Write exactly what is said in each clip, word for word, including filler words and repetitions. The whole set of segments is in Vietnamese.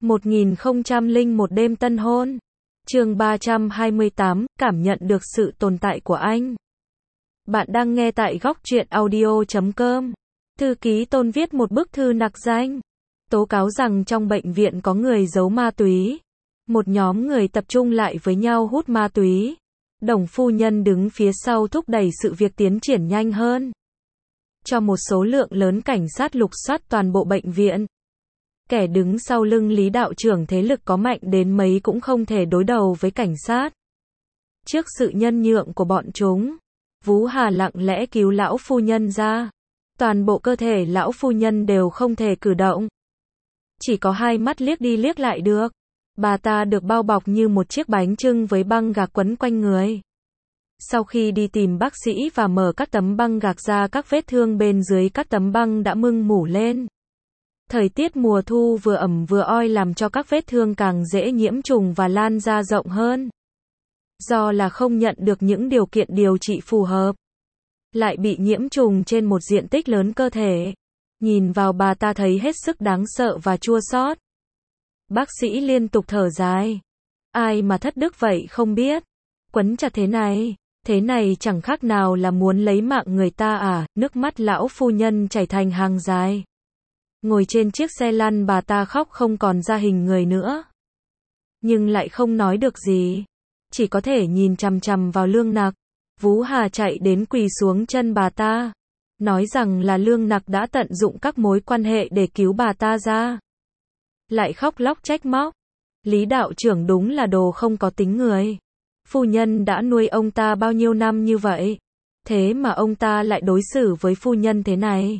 một nghìn không trăm lẻ một đêm tân hôn. Chương ba trăm hai mươi tám, cảm nhận được sự tồn tại của anh. Bạn đang nghe tại góc truyện audio chấm com. Thư ký Tôn viết một bức thư nặc danh, tố cáo rằng trong bệnh viện có người giấu ma túy. Một nhóm người tập trung lại với nhau hút ma túy. Đồng phu nhân đứng phía sau thúc đẩy sự việc tiến triển nhanh hơn. Cho một số lượng lớn cảnh sát lục soát toàn bộ bệnh viện. Kẻ đứng sau lưng Lý đạo trưởng thế lực có mạnh đến mấy cũng không thể đối đầu với cảnh sát. Trước sự nhân nhượng của bọn chúng, Vú Hà lặng lẽ cứu lão phu nhân ra. Toàn bộ cơ thể lão phu nhân đều không thể cử động. Chỉ có hai mắt liếc đi liếc lại được. Bà ta được bao bọc như một chiếc bánh chưng với băng gạc quấn quanh người. Sau khi đi tìm bác sĩ và mở các tấm băng gạc ra, các vết thương bên dưới các tấm băng đã mưng mủ lên. Thời tiết mùa thu vừa ẩm vừa oi làm cho các vết thương càng dễ nhiễm trùng và lan ra rộng hơn. Do là không nhận được những điều kiện điều trị phù hợp, lại bị nhiễm trùng trên một diện tích lớn cơ thể. Nhìn vào bà ta thấy hết sức đáng sợ và chua xót. Bác sĩ liên tục thở dài. Ai mà thất đức vậy không biết. Quấn chặt thế này, thế này chẳng khác nào là muốn lấy mạng người ta à. Nước mắt lão phu nhân chảy thành hàng dài. Ngồi trên chiếc xe lăn bà ta khóc không còn ra hình người nữa. Nhưng lại không nói được gì. Chỉ có thể nhìn chằm chằm vào Lương Nặc. Vú Hà chạy đến quỳ xuống chân bà ta. Nói rằng là Lương Nặc đã tận dụng các mối quan hệ để cứu bà ta ra. Lại khóc lóc trách móc. Lý đạo trưởng đúng là đồ không có tính người. Phu nhân đã nuôi ông ta bao nhiêu năm như vậy. Thế mà ông ta lại đối xử với phu nhân thế này.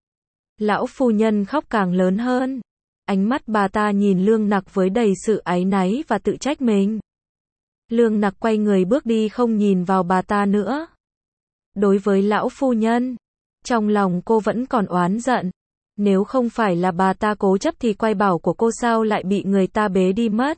Lão phu nhân khóc càng lớn hơn. Ánh mắt bà ta nhìn Lương Nặc với đầy sự áy náy và tự trách mình. Lương Nặc quay người bước đi không nhìn vào bà ta nữa. Đối với lão phu nhân, trong lòng cô vẫn còn oán giận. Nếu không phải là bà ta cố chấp thì quay bảo của cô sao lại bị người ta bế đi mất.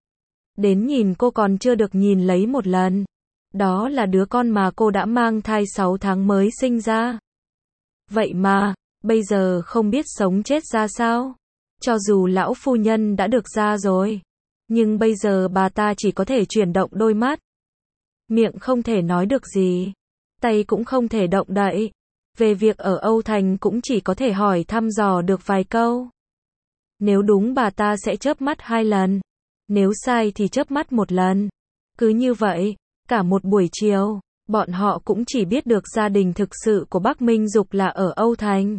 Đến nhìn cô còn chưa được nhìn lấy một lần. Đó là đứa con mà cô đã mang thai sáu tháng mới sinh ra. Vậy mà, bây giờ không biết sống chết ra sao. Cho dù lão phu nhân đã được ra rồi, nhưng bây giờ bà ta chỉ có thể chuyển động đôi mắt. Miệng không thể nói được gì, tay cũng không thể động đậy. Về việc ở Âu Thành cũng chỉ có thể hỏi thăm dò được vài câu. Nếu đúng bà ta sẽ chớp mắt hai lần, nếu sai thì chớp mắt một lần. Cứ như vậy, cả một buổi chiều, bọn họ cũng chỉ biết được gia đình thực sự của Bắc Minh Dục là ở Âu Thành.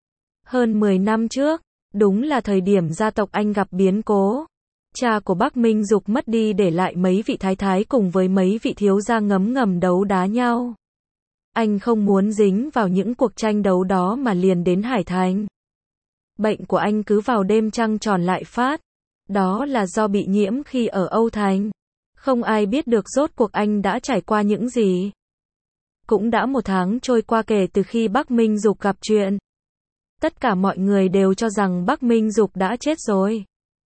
Hơn mười năm trước, đúng là thời điểm gia tộc anh gặp biến cố. Cha của Bắc Minh Dục mất đi để lại mấy vị thái thái cùng với mấy vị thiếu gia ngấm ngầm đấu đá nhau. Anh không muốn dính vào những cuộc tranh đấu đó mà liền đến Hải Thành. Bệnh của anh cứ vào đêm trăng tròn lại phát. Đó là do bị nhiễm khi ở Âu Thành. Không ai biết được rốt cuộc anh đã trải qua những gì. Cũng đã một tháng trôi qua kể từ khi Bắc Minh Dục gặp chuyện. Tất cả mọi người đều cho rằng Bắc Minh Dục đã chết rồi.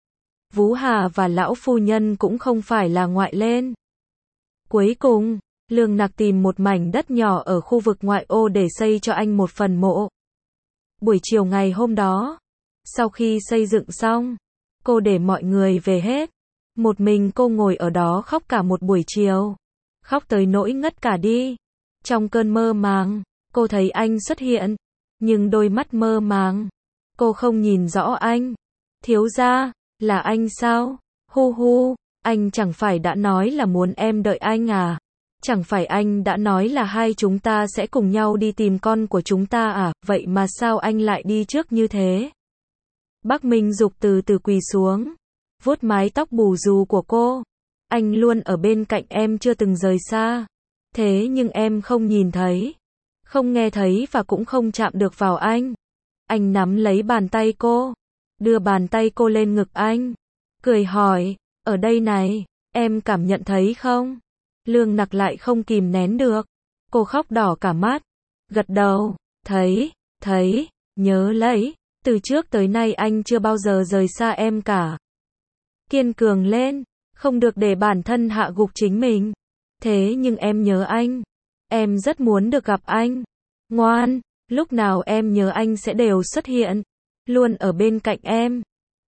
Vú Hà và lão phu nhân cũng không phải là ngoại lệ. Cuối cùng, Lương Nặc tìm một mảnh đất nhỏ ở khu vực ngoại ô để xây cho anh một phần mộ. Buổi chiều ngày hôm đó, sau khi xây dựng xong, cô để mọi người về hết. Một mình cô ngồi ở đó khóc cả một buổi chiều. Khóc tới nỗi ngất cả đi. Trong cơn mơ màng, cô thấy anh xuất hiện. Nhưng đôi mắt mơ màng, cô không nhìn rõ anh. Thiếu gia, là anh sao? Hu hu, anh chẳng phải đã nói là muốn em đợi anh à? Chẳng phải anh đã nói là hai chúng ta sẽ cùng nhau đi tìm con của chúng ta à? Vậy mà sao anh lại đi trước như thế? Bắc Minh Dục từ từ quỳ xuống, vuốt mái tóc bù xù của cô. Anh luôn ở bên cạnh em chưa từng rời xa. Thế nhưng em không nhìn thấy, không nghe thấy và cũng không chạm được vào anh. Anh nắm lấy bàn tay cô, đưa bàn tay cô lên ngực anh, cười hỏi, ở đây này, em cảm nhận thấy không? Lương Nặc lại không kìm nén được. Cô khóc đỏ cả mắt, gật đầu, thấy, thấy, nhớ lấy, từ trước tới nay anh chưa bao giờ rời xa em cả. Kiên cường lên, không được để bản thân hạ gục chính mình. Thế nhưng em nhớ anh, em rất muốn được gặp anh. Ngoan, lúc nào em nhớ anh sẽ đều xuất hiện, luôn ở bên cạnh em.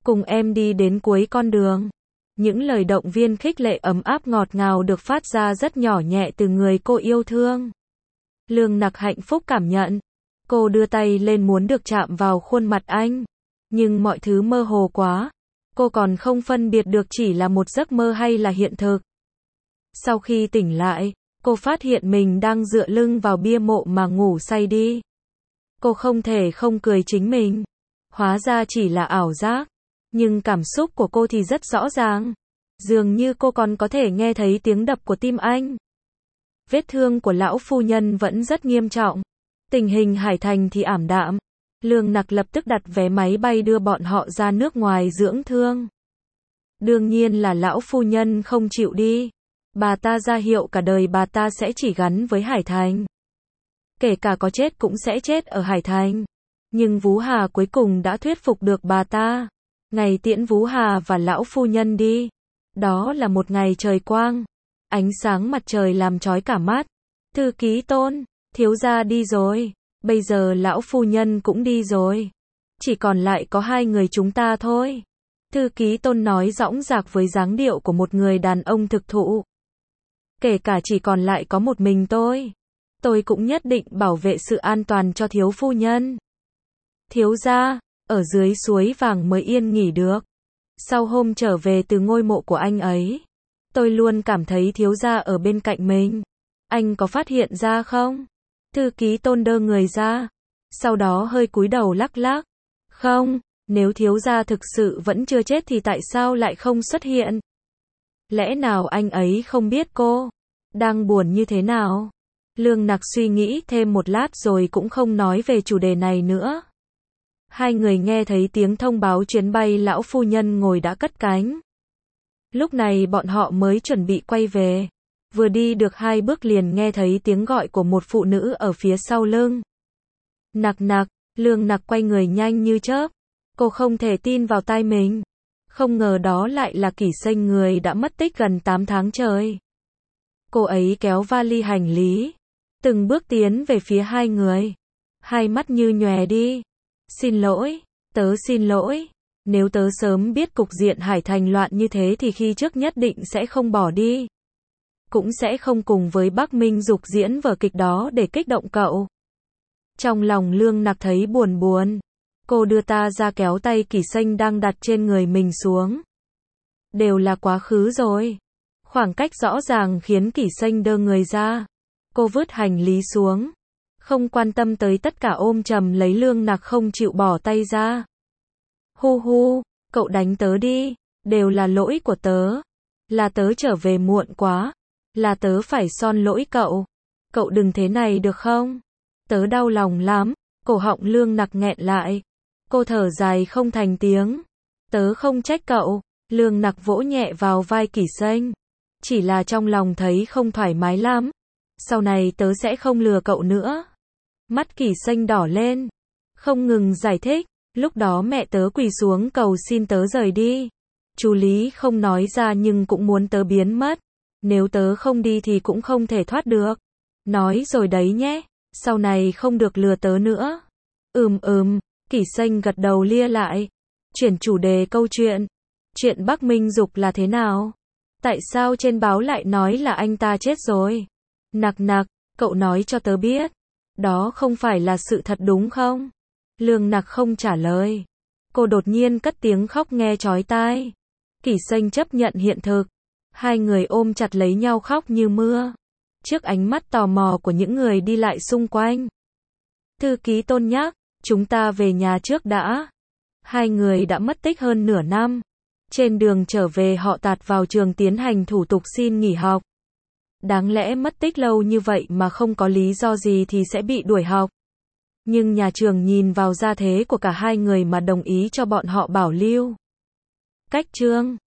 cùng em đi đến cuối con đường. Những lời động viên khích lệ ấm áp ngọt ngào được phát ra rất nhỏ nhẹ từ người cô yêu thương. Lương Nặc hạnh phúc cảm nhận. Cô đưa tay lên muốn được chạm vào khuôn mặt anh. Nhưng mọi thứ mơ hồ quá. Cô còn không phân biệt được chỉ là một giấc mơ hay là hiện thực. Sau khi tỉnh lại, cô phát hiện mình đang dựa lưng vào bia mộ mà ngủ say đi. Cô không thể không cười chính mình. Hóa ra chỉ là ảo giác. Nhưng cảm xúc của cô thì rất rõ ràng. Dường như cô còn có thể nghe thấy tiếng đập của tim anh. Vết thương của lão phu nhân vẫn rất nghiêm trọng. Tình hình Hải Thành thì ảm đạm. Lương Nặc lập tức đặt vé máy bay đưa bọn họ ra nước ngoài dưỡng thương. Đương nhiên là lão phu nhân không chịu đi. Bà ta ra hiệu cả đời bà ta sẽ chỉ gắn với Hải Thành. Kể cả có chết cũng sẽ chết ở Hải Thành. Nhưng Vú Hà cuối cùng đã thuyết phục được bà ta. Ngày tiễn Vú Hà và lão phu nhân đi. Đó là một ngày trời quang. Ánh sáng mặt trời làm chói cả mắt. Thư ký Tôn, thiếu gia đi rồi. Bây giờ lão phu nhân cũng đi rồi. Chỉ còn lại có hai người chúng ta thôi. Thư ký Tôn nói dõng dạc với dáng điệu của một người đàn ông thực thụ. Kể cả chỉ còn lại có một mình tôi. Tôi cũng nhất định bảo vệ sự an toàn cho thiếu phu nhân. Thiếu gia, ở dưới suối vàng mới yên nghỉ được. Sau hôm trở về từ ngôi mộ của anh ấy, tôi luôn cảm thấy thiếu gia ở bên cạnh mình. Anh có phát hiện ra không? Thư ký Tôn đơ người ra. Sau đó hơi cúi đầu lắc lắc. Không, nếu thiếu gia thực sự vẫn chưa chết thì tại sao lại không xuất hiện? Lẽ nào anh ấy không biết cô đang buồn như thế nào? Lương Nặc suy nghĩ thêm một lát rồi cũng không nói về chủ đề này nữa. Hai người nghe thấy tiếng thông báo chuyến bay lão phu nhân ngồi đã cất cánh. Lúc này bọn họ mới chuẩn bị quay về. Vừa đi được hai bước liền nghe thấy tiếng gọi của một phụ nữ ở phía sau lưng. Nặc Nặc, Lương Nặc quay người nhanh như chớp. Cô không thể tin vào tai mình. Không ngờ đó lại là Kỷ Xanh, người đã mất tích gần tám tháng trời. Cô ấy kéo vali hành lý, từng bước tiến về phía hai người. Hai mắt như nhòe đi. Xin lỗi, tớ xin lỗi. Nếu tớ sớm biết cục diện Hải Thành loạn như thế thì khi trước nhất định sẽ không bỏ đi. Cũng sẽ không cùng với Bắc Minh Dục diễn vở kịch đó để kích động cậu. Trong lòng Lương Nặc thấy buồn buồn. Cô đưa ta ra kéo tay Kỷ Xanh đang đặt trên người mình xuống. Đều là quá khứ rồi. Khoảng cách rõ ràng khiến Kỷ Xanh đơ người ra. Cô vứt hành lý xuống. Không quan tâm tới tất cả ôm chầm lấy Lương Nặc không chịu bỏ tay ra. Hu hu, cậu đánh tớ đi. Đều là lỗi của tớ. Là tớ trở về muộn quá. Là tớ phải son lỗi cậu. Cậu đừng thế này được không? Tớ đau lòng lắm. Cổ họng Lương Nặc nghẹn lại. Cô thở dài không thành tiếng. Tớ không trách cậu. Lương Nặc vỗ nhẹ vào vai Kỷ Xanh. Chỉ là trong lòng thấy không thoải mái lắm. Sau này tớ sẽ không lừa cậu nữa. Mắt Kỷ Xanh đỏ lên. Không ngừng giải thích. Lúc đó mẹ tớ quỳ xuống cầu xin tớ rời đi. Chú Lý không nói ra nhưng cũng muốn tớ biến mất. Nếu tớ không đi thì cũng không thể thoát được. Nói rồi đấy nhé. Sau này không được lừa tớ nữa. Ừm ừm. Kỷ Xanh gật đầu lia lại. Chuyển chủ đề câu chuyện. Chuyện Bắc Minh Dục là thế nào? Tại sao trên báo lại nói là anh ta chết rồi? Nặc Nặc, cậu nói cho tớ biết. Đó không phải là sự thật đúng không? Lương Nặc không trả lời. Cô đột nhiên cất tiếng khóc nghe chói tai. Kỷ Xanh chấp nhận hiện thực. Hai người ôm chặt lấy nhau khóc như mưa. Trước ánh mắt tò mò của những người đi lại xung quanh. Thư ký Tôn nhắc, chúng ta về nhà trước đã. Hai người đã mất tích hơn nửa năm. Trên đường trở về họ tạt vào trường tiến hành thủ tục xin nghỉ học. Đáng lẽ mất tích lâu như vậy mà không có lý do gì thì sẽ bị đuổi học. Nhưng nhà trường nhìn vào gia thế của cả hai người mà đồng ý cho bọn họ bảo lưu. Cách chương